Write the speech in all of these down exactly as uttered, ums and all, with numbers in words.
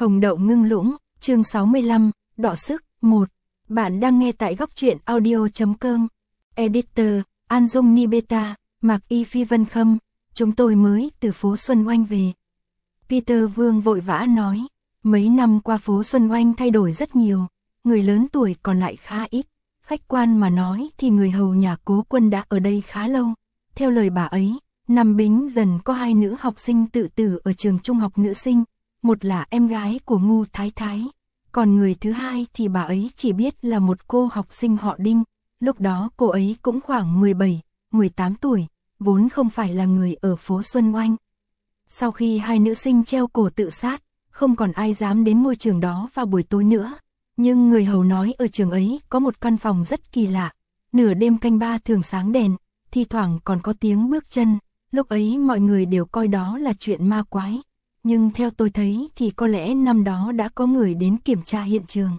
Hồng đậu ngưng lũng, chương sáu mươi lăm, đọ sức, một. Bạn đang nghe tại góc truyện audio chấm com. Editor, An Dung Nibeta, Mạc Y Phi Vân Khâm, chúng tôi mới từ phố Xuân Oanh về. Peter Vương vội vã nói, mấy năm qua phố Xuân Oanh thay đổi rất nhiều, người lớn tuổi còn lại khá ít. Khách quan mà nói thì người hầu nhà Cố Quân đã ở đây khá lâu. Theo lời bà ấy, năm Bính Dần có hai nữ học sinh tự tử ở trường trung học nữ sinh, một là em gái của Ngu Thái Thái, còn người thứ hai thì bà ấy chỉ biết là một cô học sinh họ Đinh, lúc đó cô ấy cũng khoảng mười bảy, mười tám tuổi, vốn không phải là người ở phố Xuân Oanh. Sau khi hai nữ sinh treo cổ tự sát, không còn ai dám đến ngôi trường đó vào buổi tối nữa, nhưng người hầu nói ở trường ấy có một căn phòng rất kỳ lạ, nửa đêm canh ba thường sáng đèn, thi thoảng còn có tiếng bước chân, lúc ấy mọi người đều coi đó là chuyện ma quái. Nhưng theo tôi thấy thì có lẽ năm đó đã có người đến kiểm tra hiện trường.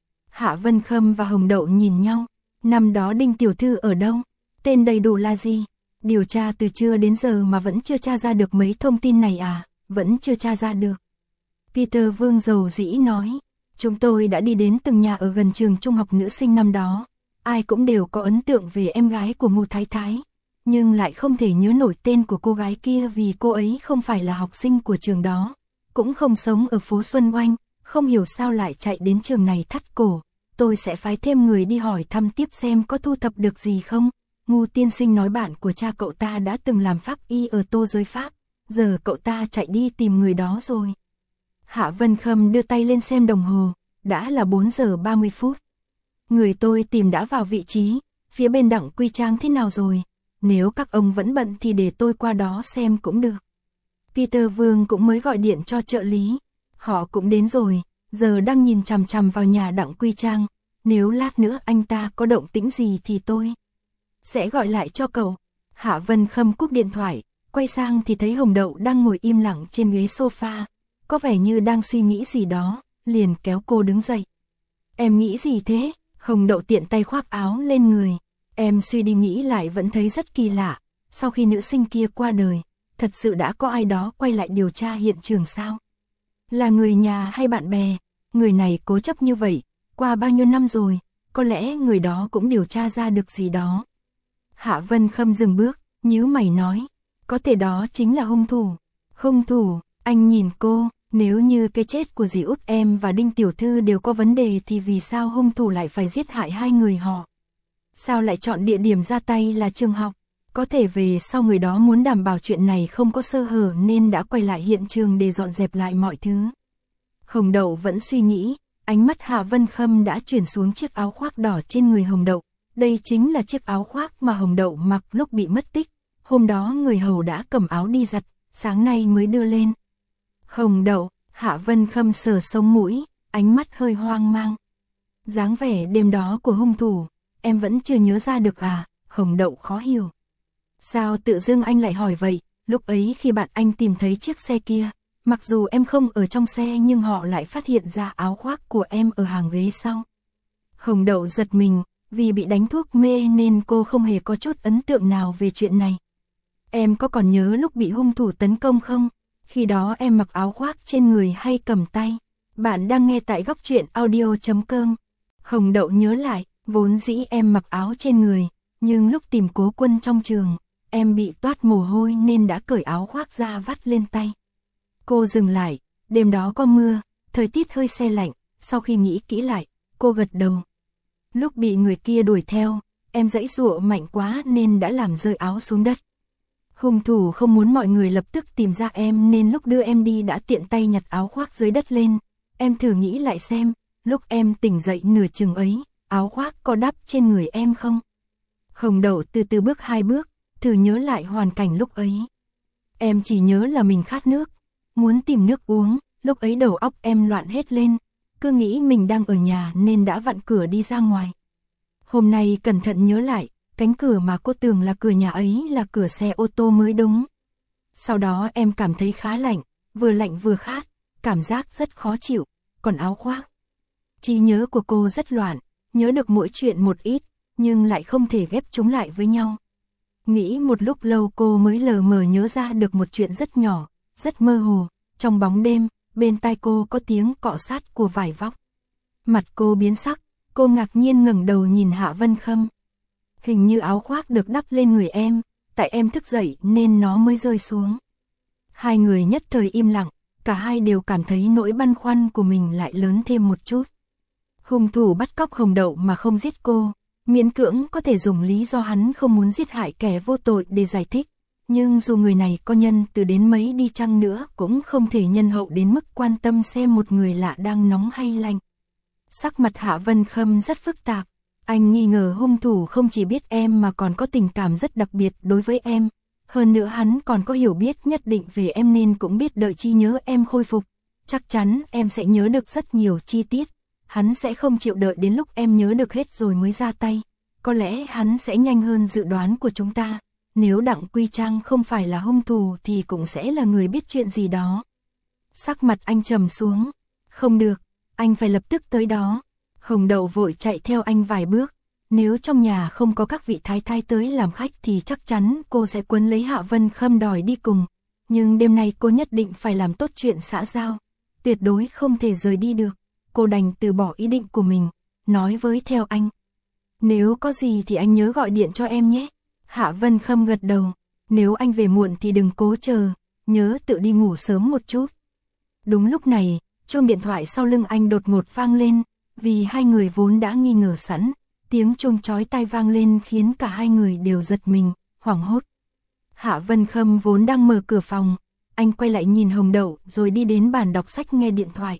Hạ Vân Khâm và Hồng Đậu nhìn nhau, năm đó Đinh tiểu thư ở đâu? Tên đầy đủ là gì? Điều tra từ trưa đến giờ mà vẫn chưa tra ra được mấy thông tin này à? Vẫn chưa tra ra được. Peter Vương dầu dĩ nói, chúng tôi đã đi đến từng nhà ở gần trường trung học nữ sinh năm đó, ai cũng đều có ấn tượng về em gái của Ngô Thái Thái, nhưng lại không thể nhớ nổi tên của cô gái kia vì cô ấy không phải là học sinh của trường đó, cũng không sống ở phố Xuân Oanh, không hiểu sao lại chạy đến trường này thắt cổ. Tôi sẽ phái thêm người đi hỏi thăm tiếp xem có thu thập được gì không. Ngu tiên sinh nói bạn của cha cậu ta đã từng làm pháp y ở Tô Giới Pháp, giờ cậu ta chạy đi tìm người đó rồi. Hạ Vân Khâm đưa tay lên xem đồng hồ, đã là bốn giờ ba mươi phút. Người tôi tìm đã vào vị trí, phía bên Đặng Quy Trang thế nào rồi? Nếu các ông vẫn bận thì để tôi qua đó xem cũng được. Peter Vương cũng mới gọi điện cho trợ lý. Họ cũng đến rồi, giờ đang nhìn chằm chằm vào nhà Đặng Quy Trang. Nếu lát nữa anh ta có động tĩnh gì thì tôi sẽ gọi lại cho cậu. Hạ Vân Khâm cúp điện thoại, quay sang thì thấy Hồng Đậu đang ngồi im lặng trên ghế sofa, có vẻ như đang suy nghĩ gì đó, liền kéo cô đứng dậy. Em nghĩ gì thế? Hồng Đậu tiện tay khoác áo lên người. Em suy đi nghĩ lại vẫn thấy rất kỳ lạ, sau khi nữ sinh kia qua đời, thật sự đã có ai đó quay lại điều tra hiện trường sao? Là người nhà hay bạn bè? Người này cố chấp như vậy, qua bao nhiêu năm rồi, có lẽ người đó cũng điều tra ra được gì đó. Hạ Vân Khâm dừng bước, nhíu mày nói, có thể đó chính là hung thủ. Hung thủ? Anh nhìn cô, nếu như cái chết của dì út em và Đinh tiểu thư đều có vấn đề thì vì sao hung thủ lại phải giết hại hai người họ? Sao lại chọn địa điểm ra tay là trường học? Có thể về sau người đó muốn đảm bảo chuyện này không có sơ hở nên đã quay lại hiện trường để dọn dẹp lại mọi thứ. Hồng Đậu vẫn suy nghĩ, ánh mắt Hạ Vân Khâm đã chuyển xuống chiếc áo khoác đỏ trên người Hồng Đậu. Đây chính là chiếc áo khoác mà Hồng Đậu mặc lúc bị mất tích. Hôm đó người hầu đã cầm áo đi giặt, sáng nay mới đưa lên. Hồng Đậu, Hạ Vân Khâm sờ sống mũi, ánh mắt hơi hoang mang. Dáng vẻ đêm đó của hung thủ, em vẫn chưa nhớ ra được à? Hồng Đậu khó hiểu. Sao tự dưng anh lại hỏi vậy? Lúc ấy khi bạn anh tìm thấy chiếc xe kia, mặc dù em không ở trong xe nhưng họ lại phát hiện ra áo khoác của em ở hàng ghế sau. Hồng Đậu giật mình, vì bị đánh thuốc mê nên cô không hề có chút ấn tượng nào về chuyện này. Em có còn nhớ lúc bị hung thủ tấn công không? Khi đó em mặc áo khoác trên người hay cầm tay? Bạn đang nghe tại góc truyện audio chấm com. Hồng Đậu nhớ lại, vốn dĩ em mặc áo trên người, nhưng lúc tìm Cố Quân trong trường, em bị toát mồ hôi nên đã cởi áo khoác ra vắt lên tay. Cô dừng lại, đêm đó có mưa, thời tiết hơi se lạnh, sau khi nghĩ kỹ lại, cô gật đầu. Lúc bị người kia đuổi theo, em giãy giụa mạnh quá nên đã làm rơi áo xuống đất. Hung thủ không muốn mọi người lập tức tìm ra em nên lúc đưa em đi đã tiện tay nhặt áo khoác dưới đất lên. Em thử nghĩ lại xem, lúc em tỉnh dậy nửa chừng ấy, áo khoác có đắp trên người em không? Hồng Đậu từ từ bước hai bước, thử nhớ lại hoàn cảnh lúc ấy. Em chỉ nhớ là mình khát nước, muốn tìm nước uống, lúc ấy đầu óc em loạn hết lên, cứ nghĩ mình đang ở nhà nên đã vặn cửa đi ra ngoài. Hôm nay cẩn thận nhớ lại, cánh cửa mà cô tưởng là cửa nhà ấy là cửa xe ô tô mới đúng. Sau đó em cảm thấy khá lạnh, vừa lạnh vừa khát, cảm giác rất khó chịu, còn áo khoác. Trí nhớ của cô rất loạn, nhớ được mỗi chuyện một ít, nhưng lại không thể ghép chúng lại với nhau. Nghĩ một lúc lâu cô mới lờ mờ nhớ ra được một chuyện rất nhỏ, rất mơ hồ. Trong bóng đêm, bên tai cô có tiếng cọ sát của vải vóc. Mặt cô biến sắc, cô ngạc nhiên ngẩng đầu nhìn Hạ Vân Khâm. Hình như áo khoác được đắp lên người em, tại em thức dậy nên nó mới rơi xuống. Hai người nhất thời im lặng, cả hai đều cảm thấy nỗi băn khoăn của mình lại lớn thêm một chút. Hung thủ bắt cóc Hồng Đậu mà không giết cô, miễn cưỡng có thể dùng lý do hắn không muốn giết hại kẻ vô tội để giải thích. Nhưng dù người này có nhân từ đến mấy đi chăng nữa cũng không thể nhân hậu đến mức quan tâm xem một người lạ đang nóng hay lạnh. Sắc mặt Hạ Vân Khâm rất phức tạp. Anh nghi ngờ hung thủ không chỉ biết em mà còn có tình cảm rất đặc biệt đối với em. Hơn nữa hắn còn có hiểu biết nhất định về em nên cũng biết đợi trí nhớ em khôi phục. Chắc chắn em sẽ nhớ được rất nhiều chi tiết. Hắn sẽ không chịu đợi đến lúc em nhớ được hết rồi mới ra tay. Có lẽ hắn sẽ nhanh hơn dự đoán của chúng ta. Nếu Đặng Quy Trang không phải là hung thủ thì cũng sẽ là người biết chuyện gì đó. Sắc mặt anh trầm xuống. Không được, anh phải lập tức tới đó. Hồng Đậu vội chạy theo anh vài bước. Nếu trong nhà không có các vị thái thái tới làm khách thì chắc chắn cô sẽ quấn lấy Hạ Vân Khâm đòi đi cùng. Nhưng đêm nay cô nhất định phải làm tốt chuyện xã giao. Tuyệt đối không thể rời đi được. Cô đành từ bỏ ý định của mình, nói với theo anh. Nếu có gì thì anh nhớ gọi điện cho em nhé. Hạ Vân Khâm gật đầu. Nếu anh về muộn thì đừng cố chờ, nhớ tự đi ngủ sớm một chút. Đúng lúc này, chuông điện thoại sau lưng anh đột ngột vang lên. Vì hai người vốn đã nghi ngờ sẵn, tiếng chuông chói tai vang lên khiến cả hai người đều giật mình, hoảng hốt. Hạ Vân Khâm vốn đang mở cửa phòng, anh quay lại nhìn Hồng Đậu rồi đi đến bàn đọc sách nghe điện thoại.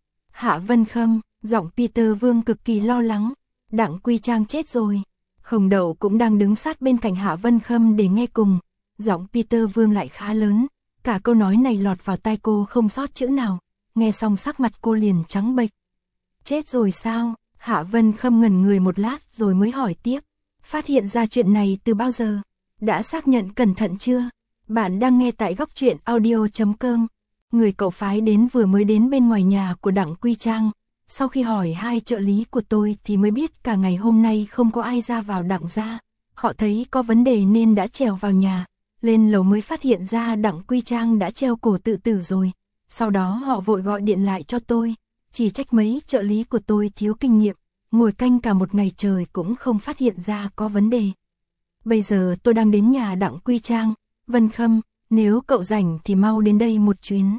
Hạ Vân Khâm, giọng Peter Vương cực kỳ lo lắng, Đặng Quy Trang chết rồi. Hồng Đậu cũng đang đứng sát bên cạnh Hạ Vân Khâm để nghe cùng, giọng Peter Vương lại khá lớn, cả câu nói này lọt vào tai cô không sót chữ nào, nghe xong sắc mặt cô liền trắng bệch. Chết rồi sao? Hạ Vân Khâm ngẩn người một lát rồi mới hỏi tiếp. Phát hiện ra chuyện này từ bao giờ? Đã xác nhận cẩn thận chưa? Bạn đang nghe tại góc truyện audio chấm com. Người cậu phái đến vừa mới đến bên ngoài nhà của Đặng Quy Trang. Sau khi hỏi hai trợ lý của tôi thì mới biết cả ngày hôm nay không có ai ra vào Đặng gia. Họ thấy có vấn đề nên đã trèo vào nhà. Lên lầu mới phát hiện ra Đặng Quy Trang đã treo cổ tự tử rồi. Sau đó họ vội gọi điện lại cho tôi. Chỉ trách mấy trợ lý của tôi thiếu kinh nghiệm, ngồi canh cả một ngày trời cũng không phát hiện ra có vấn đề. Bây giờ tôi đang đến nhà Đặng Quy Trang. Vân Khâm, nếu cậu rảnh thì mau đến đây một chuyến.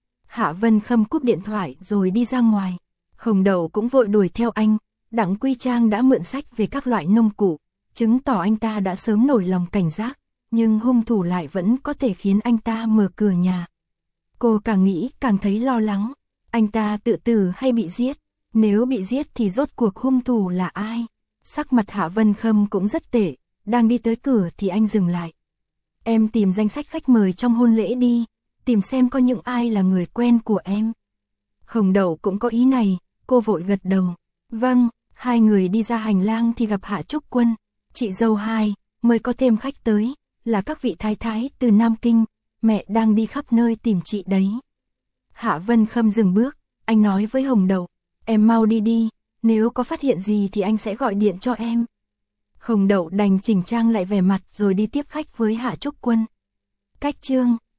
Hạ Vân Khâm cúp điện thoại rồi đi ra ngoài. Hồng Đậu cũng vội đuổi theo anh. Đặng Quy Trang đã mượn sách về các loại nông cụ, chứng tỏ anh ta đã sớm nổi lòng cảnh giác, nhưng hung thủ lại vẫn có thể khiến anh ta mở cửa nhà. Cô càng nghĩ càng thấy lo lắng. Anh ta tự tử hay bị giết? Nếu bị giết thì rốt cuộc hung thủ là ai? Sắc mặt Hạ Vân Khâm cũng rất tệ, đang đi tới cửa thì anh dừng lại. Em tìm danh sách khách mời trong hôn lễ đi, tìm xem có những ai là người quen của em. Hồng Đậu cũng có ý này, cô vội gật đầu. Vâng, hai người đi ra hành lang thì gặp Hạ Trúc Quân. Chị dâu hai, mới có thêm khách tới, là các vị thái thái từ Nam Kinh, mẹ đang đi khắp nơi tìm chị đấy. Hạ Vân Khâm dừng bước, anh nói với Hồng Đậu, em mau đi đi, nếu có phát hiện gì thì anh sẽ gọi điện cho em. Hồng Đậu đành chỉnh trang lại vẻ mặt rồi đi tiếp khách với Hạ Trúc Quân. Cách chương